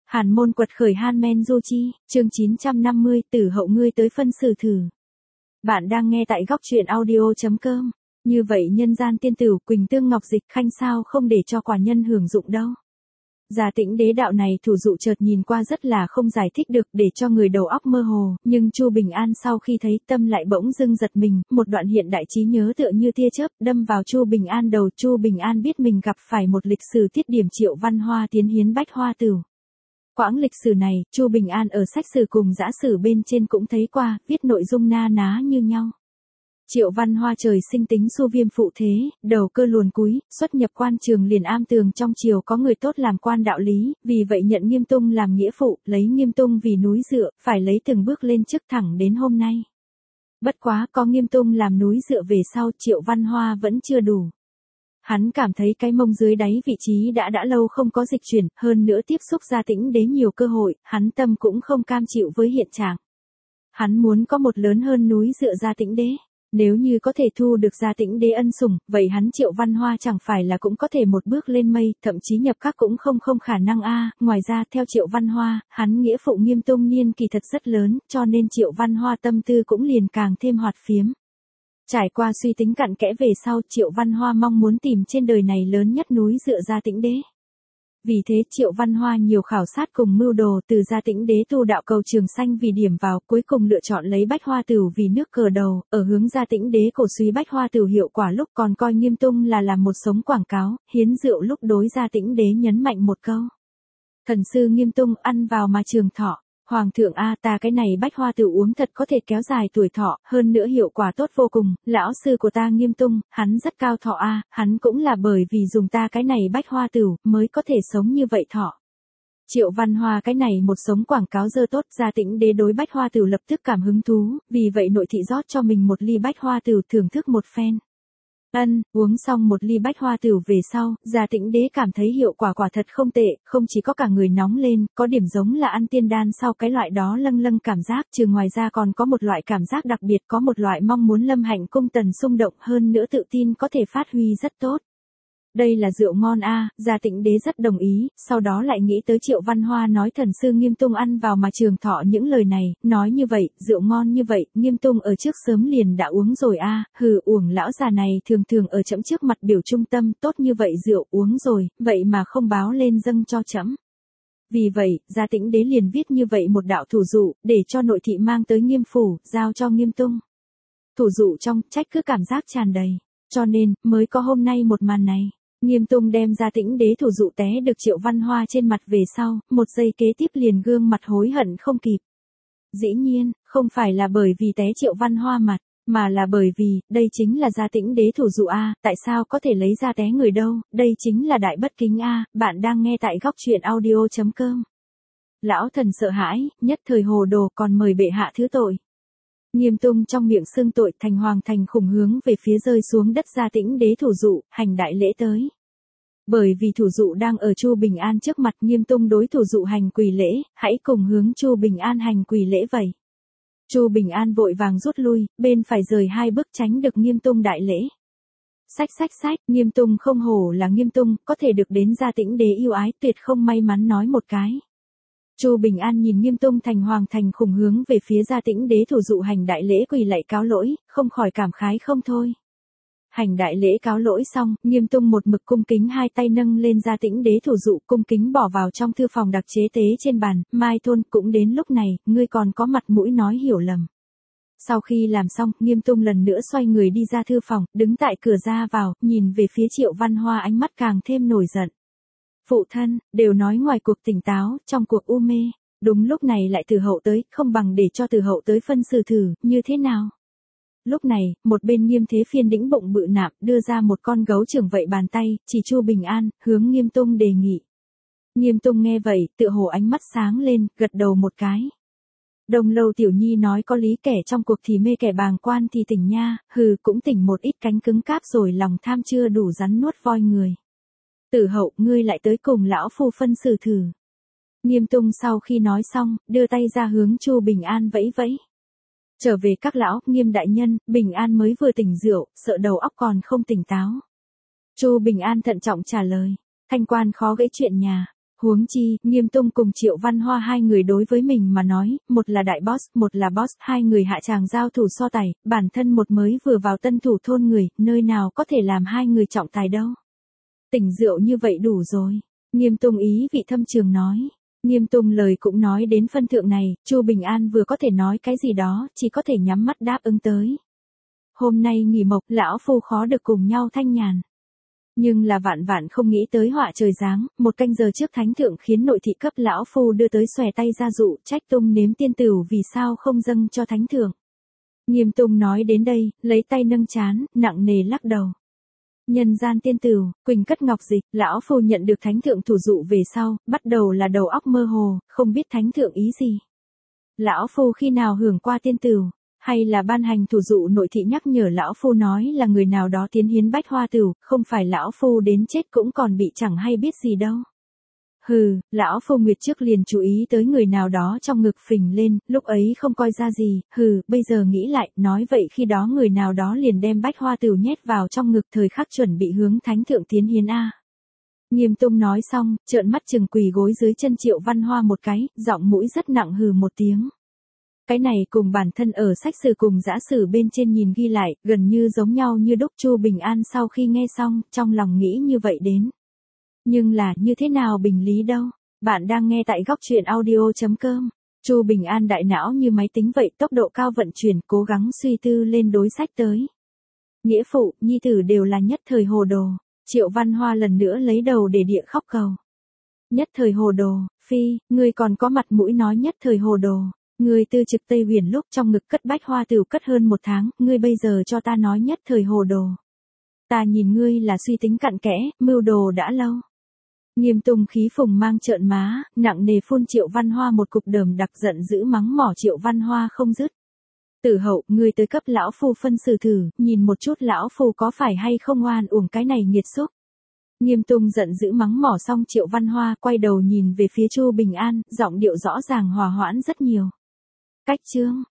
Hàn môn quật khởi Han Men Du Chi, chương 950, tử hậu ngươi tới phân xử thử. Bạn đang nghe tại góc truyện audio.com. Như vậy nhân gian tiên tử Quỳnh Tương Ngọc Dịch Khanh sao không để cho quả nhân hưởng dụng đâu. Gia Tĩnh Đế đạo này thủ dụ chợt nhìn qua rất là không giải thích được để cho người đầu óc mơ hồ, nhưng Chu Bình An sau khi thấy tâm lại bỗng dưng giật mình, một đoạn hiện đại trí nhớ tựa như tia chớp đâm vào Chu Bình An đầu. Chu Bình An biết mình gặp phải một lịch sử tiết điểm Triệu Văn Hoa tiến hiến Bách Hoa Tửu. Quãng lịch sử này, Chu Bình An ở sách sử cùng giã sử bên trên cũng thấy qua, viết nội dung na ná như nhau. Triệu Văn Hoa trời sinh tính xu viêm phụ thế, đầu cơ luồn cúi, xuất nhập quan trường liền am tường trong triều có người tốt làm quan đạo lý, vì vậy nhận Nghiêm Tung làm nghĩa phụ, lấy Nghiêm Tung vì núi dựa, phải lấy từng bước lên chức thẳng đến hôm nay. Bất quá có Nghiêm Tung làm núi dựa về sau, Triệu Văn Hoa vẫn chưa đủ. Hắn cảm thấy cái mông dưới đáy vị trí đã lâu không có dịch chuyển, hơn nữa tiếp xúc Gia Tĩnh Đế nhiều cơ hội, hắn tâm cũng không cam chịu với hiện trạng. Hắn muốn có một lớn hơn núi dựa Gia Tĩnh Đế. Nếu như có thể thu được Gia Tĩnh Đế ân sủng, vậy hắn Triệu Văn Hoa chẳng phải là cũng có thể một bước lên mây, thậm chí nhập các cũng không khả năng a. Ngoài ra theo Triệu Văn Hoa, hắn nghĩa phụ Nghiêm Tung niên kỳ thật rất lớn, cho nên Triệu Văn Hoa tâm tư cũng liền càng thêm hoạt phiếm. Trải qua suy tính cặn kẽ về sau, Triệu Văn Hoa mong muốn tìm trên đời này lớn nhất núi dựa Gia Tĩnh Đế. Vì thế Triệu Văn Hoa nhiều khảo sát cùng mưu đồ từ Gia Tĩnh Đế tu đạo cầu Trường Sanh vì điểm vào, cuối cùng lựa chọn lấy Bách Hoa Tửu vì nước cờ đầu, ở hướng Gia Tĩnh Đế cổ suý Bách Hoa Tửu hiệu quả lúc còn coi Nghiêm Tung là làm một sống quảng cáo, hiến rượu lúc đối Gia Tĩnh Đế nhấn mạnh một câu. Thần sư Nghiêm Tung ăn vào mà trường thọ. Hoàng thượng a, ta cái này Bách Hoa Tửu uống thật có thể kéo dài tuổi thọ, hơn nữa hiệu quả tốt vô cùng, lão sư của ta Nghiêm Tung, hắn rất cao thọ a, hắn cũng là bởi vì dùng ta cái này Bách Hoa Tửu mới có thể sống như vậy thọ. Triệu Văn Hoa cái này một sống quảng cáo dơ tốt. Gia Tĩnh Đế đối Bách Hoa Tửu lập tức cảm hứng thú, vì vậy nội thị rót cho mình một ly Bách Hoa Tửu thưởng thức một phen. Uống xong một ly Bách Hoa Tửu về sau, Gia Tĩnh Đế cảm thấy hiệu quả quả thật không tệ, không chỉ có cả người nóng lên, có điểm giống là ăn tiên đan sau cái loại đó lâng cảm giác, trừ ngoài ra còn có một loại cảm giác đặc biệt, có một loại mong muốn lâm hạnh cung tần xung động, hơn nữa tự tin có thể phát huy rất tốt. Đây là rượu ngon a. Gia Tĩnh Đế rất đồng ý, sau đó lại nghĩ tới Triệu Văn Hoa nói thần sư Nghiêm Tung ăn vào mà trường thọ những lời này, nói như vậy, rượu ngon như vậy, Nghiêm Tung ở trước sớm liền đã uống rồi a. Uổng lão già này thường ở trẫm trước mặt biểu trung tâm, tốt như vậy rượu uống rồi, vậy mà không báo lên dâng cho trẫm. Vì vậy, Gia Tĩnh Đế liền viết như vậy một đạo thủ dụ, để cho nội thị mang tới Nghiêm phủ, giao cho Nghiêm Tung. Thủ dụ trong, trách cứ cảm giác tràn đầy, cho nên, mới có hôm nay một màn này. Nghiêm Tung đem Gia Tĩnh Đế thủ dụ té được Triệu Văn Hoa trên mặt về sau, một giây kế tiếp liền gương mặt hối hận không kịp. Dĩ nhiên, không phải là bởi vì té Triệu Văn Hoa mặt, mà là bởi vì, đây chính là Gia Tĩnh Đế thủ dụ a, tại sao có thể lấy ra té người đâu, đây chính là đại bất kính a. Bạn đang nghe tại góc truyện audio.com. Lão thần sợ hãi, nhất thời hồ đồ, còn mời bệ hạ thứ tội. Nghiêm Tung trong miệng xưng tội, thành hoàng thành khủng hướng về phía rơi xuống đất Gia Tĩnh Đế thủ dụ, hành đại lễ tới. Bởi vì thủ dụ đang ở Chu Bình An trước mặt, Nghiêm Tung đối thủ dụ hành quỳ lễ, hãy cùng hướng Chu Bình An hành quỳ lễ vậy. Chu Bình An vội vàng rút lui, bên phải rời 2 bước tránh được Nghiêm Tung đại lễ. Sách, Nghiêm Tung không hổ là Nghiêm Tung, có thể được đến Gia Tĩnh Đế yêu ái, tuyệt không may mắn nói một cái. Chu Bình An nhìn Nghiêm Tung thành hoàng thành khủng hướng về phía Gia Tĩnh Đế thủ dụ hành đại lễ quỳ lạy cáo lỗi, không khỏi cảm khái không thôi. Hành đại lễ cáo lỗi xong, Nghiêm Tung một mực cung kính hai tay nâng lên Gia Tĩnh Đế thủ dụ, cung kính bỏ vào trong thư phòng đặc chế tế trên bàn. Mai Thôn, cũng đến lúc này, ngươi còn có mặt mũi nói hiểu lầm. Sau khi làm xong, Nghiêm Tung lần nữa xoay người đi ra thư phòng, đứng tại cửa ra vào, nhìn về phía Triệu Văn Hoa ánh mắt càng thêm nổi giận. Phụ thân, đều nói ngoài cuộc tỉnh táo, trong cuộc u mê. Đúng lúc này lại Từ hậu tới, không bằng để cho Từ hậu tới phân xử thử, như thế nào? Lúc này, một bên Nghiêm Thế Phiên đĩnh bụng bự nạm, đưa ra một con gấu trưởng vậy bàn tay, chỉ Chu Bình An, hướng Nghiêm Tung đề nghị. Nghiêm Tung nghe vậy, tựa hồ ánh mắt sáng lên, gật đầu một cái. Đông Lâu Tiểu Nhi nói có lý, kẻ trong cuộc thì mê kẻ bàng quan thì tỉnh nha, cũng tỉnh một ít cánh cứng cáp rồi, lòng tham chưa đủ rắn nuốt voi người. Tử hậu, ngươi lại tới cùng lão phu phân xử thử. Nghiêm Tung sau khi nói xong, đưa tay ra hướng Chu Bình An vẫy vẫy. Trở về các lão, Nghiêm đại nhân, Bình An mới vừa tỉnh rượu, sợ đầu óc còn không tỉnh táo. Chu Bình An thận trọng trả lời, thanh quan khó gãy chuyện nhà. Huống chi, Nghiêm Tung cùng Triệu Văn Hoa hai người đối với mình mà nói, một là đại boss, một là boss, hai người hạ tràng giao thủ so tài, bản thân một mới vừa vào tân thủ thôn người, nơi nào có thể làm hai người trọng tài đâu. Tỉnh rượu như vậy đủ rồi. Nghiêm Tung ý vị thâm trường nói. Nghiêm Tung lời cũng nói đến phân thượng này, Chu Bình An vừa có thể nói cái gì đó, chỉ có thể nhắm mắt đáp ứng tới. Hôm nay nghỉ mộc, lão phu khó được cùng nhau thanh nhàn. Nhưng là vạn vạn không nghĩ tới họa trời giáng, một canh giờ trước thánh thượng khiến nội thị cấp lão phu đưa tới xòe tay ra dụ, trách Tung nếm tiên tửu vì sao không dâng cho thánh thượng. Nghiêm Tung nói đến đây, lấy tay nâng trán, nặng nề lắc đầu. Nhân gian tiên tửu, Quỳnh cất ngọc dịch, lão phu nhận được thánh thượng thủ dụ về sau, bắt đầu là đầu óc mơ hồ, không biết thánh thượng ý gì. Lão phu khi nào hưởng qua tiên tửu, hay là ban hành thủ dụ nội thị nhắc nhở lão phu nói là người nào đó tiến hiến bách hoa tửu, không phải lão phu đến chết cũng còn bị chẳng hay biết gì đâu. Hừ, lão phu nguyệt trước liền chú ý tới người nào đó trong ngực phình lên, lúc ấy không coi ra gì, hừ, bây giờ nghĩ lại, nói vậy khi đó người nào đó liền đem bách hoa tửu nhét vào trong ngực thời khắc chuẩn bị hướng thánh thượng tiến hiến a. Nghiêm Tung nói xong, trợn mắt chừng quỳ gối dưới chân Triệu Văn Hoa một cái, giọng mũi rất nặng hừ một tiếng. Cái này cùng bản thân ở sách sử cùng giã sử bên trên nhìn ghi lại, gần như giống nhau như đúc. Chu Bình An sau khi nghe xong, trong lòng nghĩ như vậy đến. Nhưng là, như thế nào bình lý đâu? Bạn đang nghe tại góc truyện audio.com. Chu Bình An đại não như máy tính vậy, tốc độ cao vận chuyển, cố gắng suy tư lên đối sách tới. Nghĩa phụ, nhi tử đều là nhất thời hồ đồ. Triệu Văn Hoa lần nữa lấy đầu để địa khóc cầu. Nhất thời hồ đồ, phi, ngươi còn có mặt mũi nói nhất thời hồ đồ. Ngươi tư trực Tây Huyền lúc trong ngực cất bách hoa tửu cất hơn 1 tháng, ngươi bây giờ cho ta nói nhất thời hồ đồ. Ta nhìn ngươi là suy tính cặn kẽ, mưu đồ đã lâu. Nghiêm Tung khí phùng mang trợn má, nặng nề phun Triệu Văn Hoa một cục đờm đặc, giận dữ mắng mỏ Triệu Văn Hoa không dứt. Tử hậu, ngươi tới cấp lão phu phân xử thử, nhìn một chút lão phu có phải hay không oan uổng cái này nghiệt xúc. Nghiêm Tung giận dữ mắng mỏ xong Triệu Văn Hoa quay đầu nhìn về phía Chu Bình An, giọng điệu rõ ràng hòa hoãn rất nhiều. Cách chương,